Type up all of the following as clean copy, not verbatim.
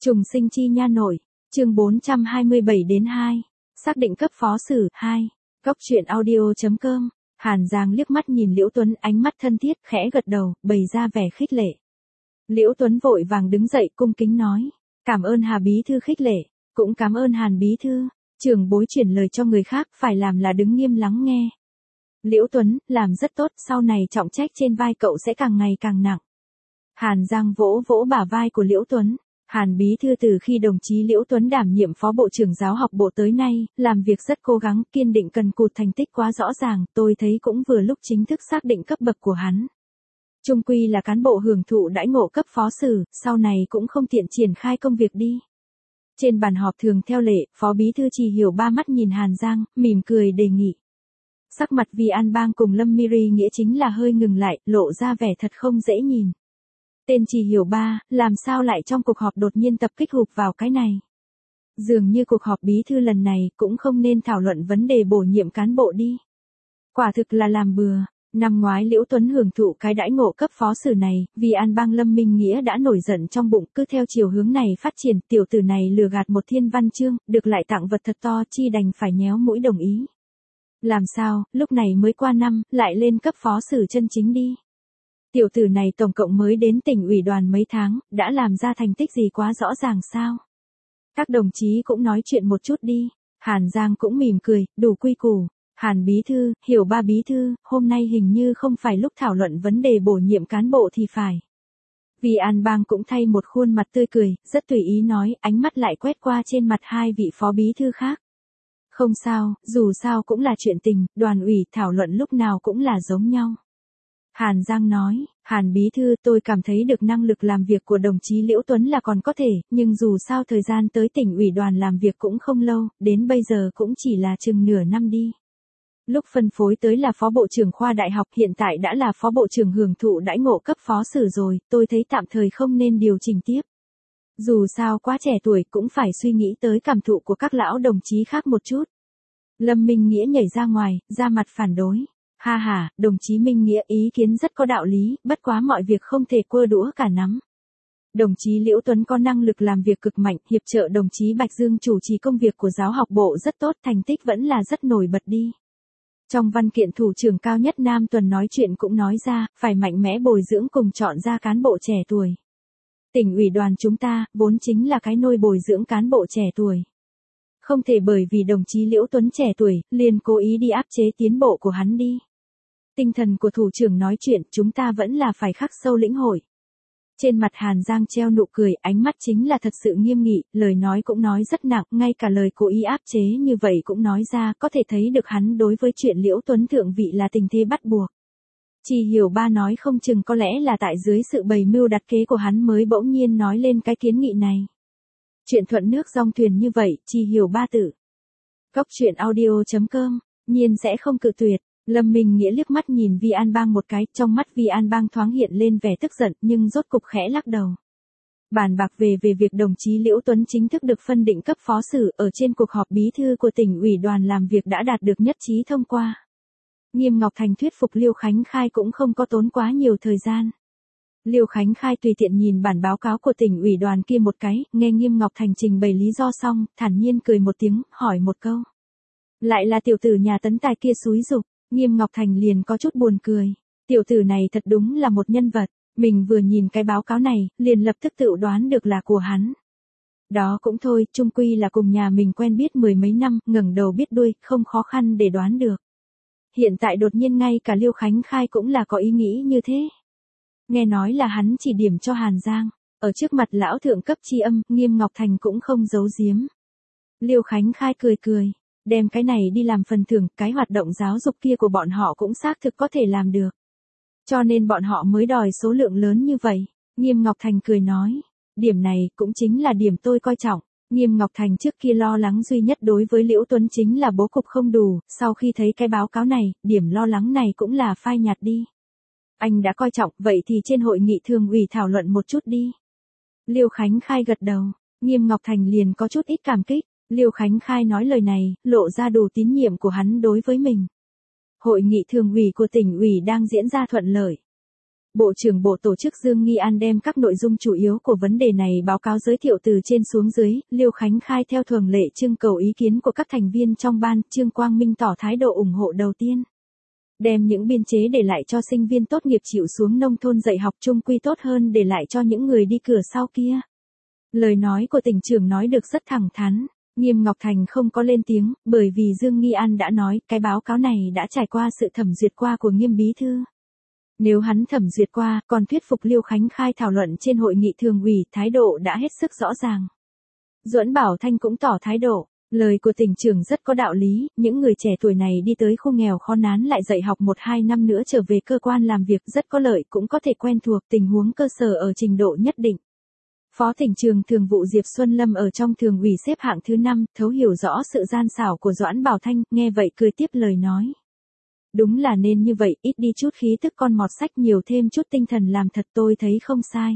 Trùng sinh chi nha nội, chương 427-2, xác định cấp phó sử 2, góc truyện audio.com, Hàn Giang liếc mắt nhìn Liễu Tuấn ánh mắt thân thiết khẽ gật đầu, bày ra vẻ khích lệ. Liễu Tuấn vội vàng đứng dậy cung kính nói, cảm ơn Hà Bí Thư khích lệ, cũng cảm ơn Hàn Bí Thư, trưởng bối chuyển lời cho người khác phải làm là đứng nghiêm lắng nghe. Liễu Tuấn, làm rất tốt, sau này trọng trách trên vai cậu sẽ càng ngày càng nặng. Hàn Giang vỗ vỗ bả vai của Liễu Tuấn. Hàn Bí Thư từ khi đồng chí Liễu Tuấn đảm nhiệm Phó Bộ trưởng Giáo học Bộ tới nay, làm việc rất cố gắng, kiên định cần cù, thành tích quá rõ ràng, tôi thấy cũng vừa lúc chính thức xác định cấp bậc của hắn. Chung quy là cán bộ hưởng thụ đãi ngộ cấp phó sử, sau này cũng không tiện triển khai công việc đi. Trên bàn họp thường theo lệ, Phó Bí Thư Trì Hiểu ba mắt nhìn Hàn Giang, mỉm cười đề nghị. Sắc mặt Vi An Bang cùng Lâm Miri Nghĩa chính là hơi ngừng lại, lộ ra vẻ thật không dễ nhìn. Tên Trì Hiểu ba, làm sao lại trong cuộc họp đột nhiên tập kích hụp vào cái này? Dường như cuộc họp bí thư lần này cũng không nên thảo luận vấn đề bổ nhiệm cán bộ đi. Quả thực là làm bừa. Năm ngoái Liễu Tuấn hưởng thụ cái đãi ngộ cấp phó sử này, vì An Bang Lâm Minh Nghĩa đã nổi giận trong bụng, cứ theo chiều hướng này phát triển, tiểu tử này lừa gạt một thiên văn chương, được lại tặng vật thật to, chi đành phải nhéo mũi đồng ý. Làm sao, lúc này mới qua năm, lại lên cấp phó sử chân chính đi. Tiểu tử này tổng cộng mới đến tỉnh ủy đoàn mấy tháng, đã làm ra thành tích gì quá rõ ràng sao? Các đồng chí cũng nói chuyện một chút đi. Hàn Giang cũng mỉm cười, đủ quy củ. Hàn Bí Thư, Hiểu ba Bí Thư, hôm nay hình như không phải lúc thảo luận vấn đề bổ nhiệm cán bộ thì phải. Vì An Bang cũng thay một khuôn mặt tươi cười, rất tùy ý nói, ánh mắt lại quét qua trên mặt hai vị Phó Bí Thư khác. Không sao, dù sao cũng là chuyện tình, đoàn ủy thảo luận lúc nào cũng là giống nhau. Hàn Giang nói, Hàn Bí Thư, tôi cảm thấy được năng lực làm việc của đồng chí Liễu Tuấn là còn có thể, nhưng dù sao thời gian tới tỉnh ủy đoàn làm việc cũng không lâu, đến bây giờ cũng chỉ là chừng nửa năm đi. Lúc phân phối tới là Phó Bộ trưởng khoa đại học, hiện tại đã là Phó Bộ trưởng hưởng thụ đãi ngộ cấp phó sử rồi, tôi thấy tạm thời không nên điều chỉnh tiếp. Dù sao quá trẻ tuổi cũng phải suy nghĩ tới cảm thụ của các lão đồng chí khác một chút. Lâm Minh Nghĩa nhảy ra ngoài, ra mặt phản đối. Ha ha, đồng chí Minh Nghĩa ý kiến rất có đạo lý, bất quá mọi việc không thể quơ đũa cả nắm. Đồng chí Liễu Tuấn có năng lực làm việc cực mạnh, hiệp trợ đồng chí Bạch Dương chủ trì công việc của giáo học bộ rất tốt, thành tích vẫn là rất nổi bật đi. Trong văn kiện thủ trưởng cao nhất Nam Tuần nói chuyện cũng nói ra, phải mạnh mẽ bồi dưỡng cùng chọn ra cán bộ trẻ tuổi. Tỉnh ủy đoàn chúng ta, vốn chính là cái nôi bồi dưỡng cán bộ trẻ tuổi. Không thể bởi vì đồng chí Liễu Tuấn trẻ tuổi, liền cố ý đi áp chế tiến bộ của hắn đi. Tinh thần của thủ trưởng nói chuyện, chúng ta vẫn là phải khắc sâu lĩnh hội. Trên mặt Hàn Giang treo nụ cười, ánh mắt chính là thật sự nghiêm nghị, lời nói cũng nói rất nặng, ngay cả lời cố ý áp chế như vậy cũng nói ra, có thể thấy được hắn đối với chuyện Liễu Tuấn thượng vị là tình thế bắt buộc. Chỉ Hiểu ba nói không chừng có lẽ là tại dưới sự bày mưu đặt kế của hắn mới bỗng nhiên nói lên cái kiến nghị này. Chuyện thuận nước dòng thuyền như vậy, Chỉ Hiểu ba tự. Góc truyện audio.com, nhiên sẽ không cự tuyệt. Lâm Minh Nghĩa liếc mắt nhìn Vi An Bang một cái, trong mắt Vi An Bang thoáng hiện lên vẻ tức giận nhưng rốt cục khẽ lắc đầu. Bàn bạc về việc đồng chí Liễu Tuấn chính thức được phân định cấp phó sử ở trên cuộc họp bí thư của tỉnh ủy đoàn làm việc đã đạt được nhất trí thông qua. Nghiêm Ngọc Thành thuyết phục Liêu Khánh Khai cũng không có tốn quá nhiều thời gian. Liêu Khánh Khai tùy tiện nhìn bản báo cáo của tỉnh ủy đoàn kia một cái, nghe Nghiêm Ngọc Thành trình bày lý do xong, thản nhiên cười một tiếng, hỏi một câu. Lại là tiểu tử nhà Tấn Tài kia xúi giục. Nghiêm Ngọc Thành liền có chút buồn cười. Tiểu tử này thật đúng là một nhân vật. Mình vừa nhìn cái báo cáo này, liền lập tức tự đoán được là của hắn. Đó cũng thôi, chung quy là cùng nhà mình quen biết mười mấy năm, ngẩng đầu biết đuôi, không khó khăn để đoán được. Hiện tại đột nhiên ngay cả Liêu Khánh Khai cũng là có ý nghĩ như thế. Nghe nói là hắn chỉ điểm cho Hàn Giang. Ở trước mặt lão thượng cấp tri âm, Nghiêm Ngọc Thành cũng không giấu giếm. Liêu Khánh Khai cười cười. Đem cái này đi làm phần thưởng, cái hoạt động giáo dục kia của bọn họ cũng xác thực có thể làm được. Cho nên bọn họ mới đòi số lượng lớn như vậy. Nghiêm Ngọc Thành cười nói. Điểm này cũng chính là điểm tôi coi trọng. Nghiêm Ngọc Thành trước kia lo lắng duy nhất đối với Liễu Tuấn chính là bố cục không đủ. Sau khi thấy cái báo cáo này, điểm lo lắng này cũng là phai nhạt đi. Anh đã coi trọng, vậy thì trên hội nghị thường ủy thảo luận một chút đi. Liêu Khánh Khai gật đầu. Nghiêm Ngọc Thành liền có chút ít cảm kích. Liêu Khánh Khai nói lời này, lộ ra đủ tín nhiệm của hắn đối với mình. Hội nghị thường ủy của tỉnh ủy đang diễn ra thuận lợi. Bộ trưởng Bộ Tổ chức Dương Nghi An đem các nội dung chủ yếu của vấn đề này báo cáo giới thiệu từ trên xuống dưới, Liêu Khánh Khai theo thường lệ trưng cầu ý kiến của các thành viên trong ban, Trương Quang Minh tỏ thái độ ủng hộ đầu tiên. Đem những biên chế để lại cho sinh viên tốt nghiệp chịu xuống nông thôn dạy học chung quy tốt hơn để lại cho những người đi cửa sau kia. Lời nói của tỉnh trưởng nói được rất thẳng thắn. Nghiêm Ngọc Thành không có lên tiếng, bởi vì Dương Nghi An đã nói cái báo cáo này đã trải qua sự thẩm duyệt qua của Nghiêm bí thư. Nếu hắn thẩm duyệt qua, còn thuyết phục Liêu Khánh Khai thảo luận trên hội nghị thường ủy, thái độ đã hết sức rõ ràng. Duẫn Bảo Thanh cũng tỏ thái độ, lời của tỉnh trưởng rất có đạo lý, những người trẻ tuổi này đi tới khu nghèo khó nán lại dạy học 1-2 năm nữa trở về cơ quan làm việc rất có lợi, cũng có thể quen thuộc tình huống cơ sở ở trình độ nhất định. Phó tỉnh trường thường vụ Diệp Xuân Lâm ở trong thường ủy xếp hạng thứ 5, thấu hiểu rõ sự gian xảo của Doãn Bảo Thanh, nghe vậy cười tiếp lời nói. Đúng là nên như vậy, ít đi chút khí tức con mọt sách, nhiều thêm chút tinh thần làm thật, tôi thấy không sai.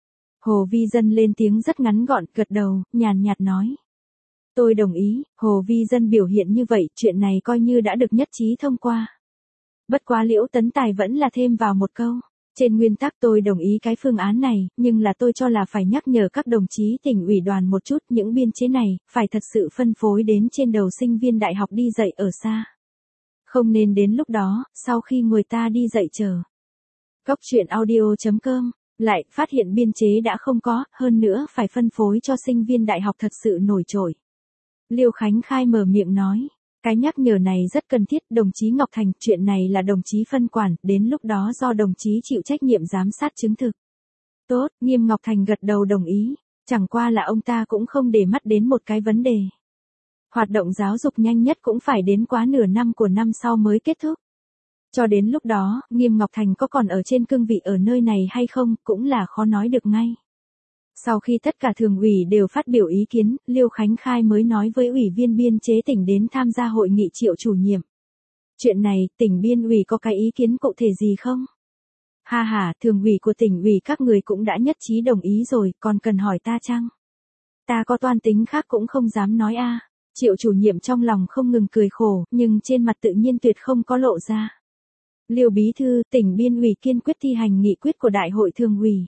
Hồ Vi Dân lên tiếng rất ngắn gọn, gật đầu, nhàn nhạt nói. Tôi đồng ý, Hồ Vi Dân biểu hiện như vậy, chuyện này coi như đã được nhất trí thông qua. Bất quá Liễu Tấn Tài vẫn là thêm vào một câu. Trên nguyên tắc tôi đồng ý cái phương án này, nhưng là tôi cho là phải nhắc nhở các đồng chí tỉnh ủy đoàn một chút, những biên chế này, phải thật sự phân phối đến trên đầu sinh viên đại học đi dạy ở xa. Không nên đến lúc đó, sau khi người ta đi dạy chờ. Góc truyện audio.com, lại phát hiện biên chế đã không có, hơn nữa phải phân phối cho sinh viên đại học thật sự nổi trội. Liêu Khánh Khai mở miệng nói. Cái nhắc nhở này rất cần thiết, đồng chí Ngọc Thành, chuyện này là đồng chí phân quản, đến lúc đó do đồng chí chịu trách nhiệm giám sát chứng thực. Tốt, Nghiêm Ngọc Thành gật đầu đồng ý, chẳng qua là ông ta cũng không để mắt đến một cái vấn đề. Hoạt động giáo dục nhanh nhất cũng phải đến quá nửa năm của năm sau mới kết thúc. Cho đến lúc đó, Nghiêm Ngọc Thành có còn ở trên cương vị ở nơi này hay không, cũng là khó nói được ngay. Sau khi tất cả thường ủy đều phát biểu ý kiến, Liêu Khánh Khai mới nói với ủy viên biên chế tỉnh đến tham gia hội nghị Triệu chủ nhiệm. Chuyện này, tỉnh biên ủy có cái ý kiến cụ thể gì không? Ha ha, thường ủy của tỉnh ủy các người cũng đã nhất trí đồng ý rồi, còn cần hỏi ta chăng? Ta có toan tính khác cũng không dám nói a. Triệu chủ nhiệm trong lòng không ngừng cười khổ, nhưng trên mặt tự nhiên tuyệt không có lộ ra. Liêu bí thư, tỉnh biên ủy kiên quyết thi hành nghị quyết của đại hội thường ủy.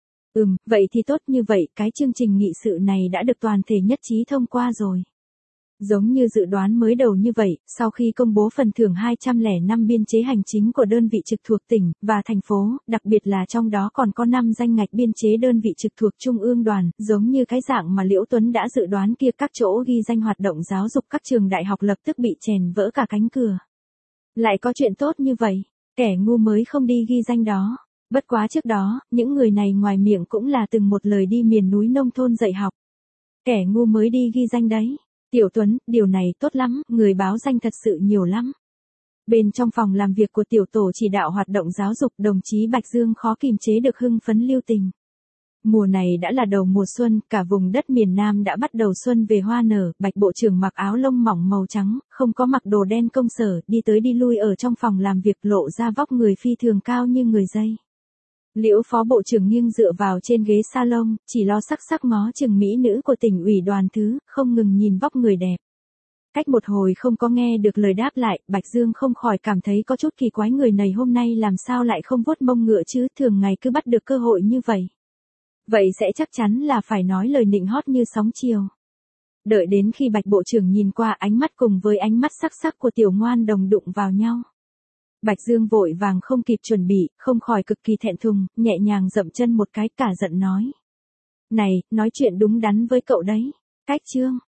Vậy thì tốt, như vậy, cái chương trình nghị sự này đã được toàn thể nhất trí thông qua rồi. Giống như dự đoán mới đầu như vậy, sau khi công bố phần thưởng 205 biên chế hành chính của đơn vị trực thuộc tỉnh và thành phố, đặc biệt là trong đó còn có 5 danh ngạch biên chế đơn vị trực thuộc trung ương đoàn, giống như cái dạng mà Liễu Tuấn đã dự đoán kia, các chỗ ghi danh hoạt động giáo dục các trường đại học lập tức bị chèn vỡ cả cánh cửa. Lại có chuyện tốt như vậy, kẻ ngu mới không đi ghi danh đó. Bất quá trước đó, những người này ngoài miệng cũng là từng một lời đi miền núi nông thôn dạy học. Kẻ ngu mới đi ghi danh đấy. Tiểu Tuấn, điều này tốt lắm, người báo danh thật sự nhiều lắm. Bên trong phòng làm việc của tiểu tổ chỉ đạo hoạt động giáo dục, đồng chí Bạch Dương khó kìm chế được hưng phấn lưu tình. Mùa này đã là đầu mùa xuân, cả vùng đất miền Nam đã bắt đầu xuân về hoa nở, Bạch bộ trưởng mặc áo lông mỏng màu trắng, không có mặc đồ đen công sở, đi tới đi lui ở trong phòng làm việc, lộ ra vóc người phi thường cao như người dây. Liễu phó bộ trưởng nghiêng dựa vào trên ghế salon, chỉ lo sắc sắc ngó chừng mỹ nữ của tỉnh ủy đoàn thứ, không ngừng nhìn vóc người đẹp. Cách một hồi không có nghe được lời đáp lại, Bạch Dương không khỏi cảm thấy có chút kỳ quái, người này hôm nay làm sao lại không vuốt mông ngựa chứ, thường ngày cứ bắt được cơ hội như vậy. Vậy sẽ chắc chắn là phải nói lời nịnh hót như sóng chiều. Đợi đến khi Bạch bộ trưởng nhìn qua, ánh mắt cùng với ánh mắt sắc sắc của tiểu ngoan đồng đụng vào nhau. Bạch Dương vội vàng không kịp chuẩn bị, không khỏi cực kỳ thẹn thùng, nhẹ nhàng dậm chân một cái, cả giận nói. Này, nói chuyện đúng đắn với cậu đấy. Cách chương.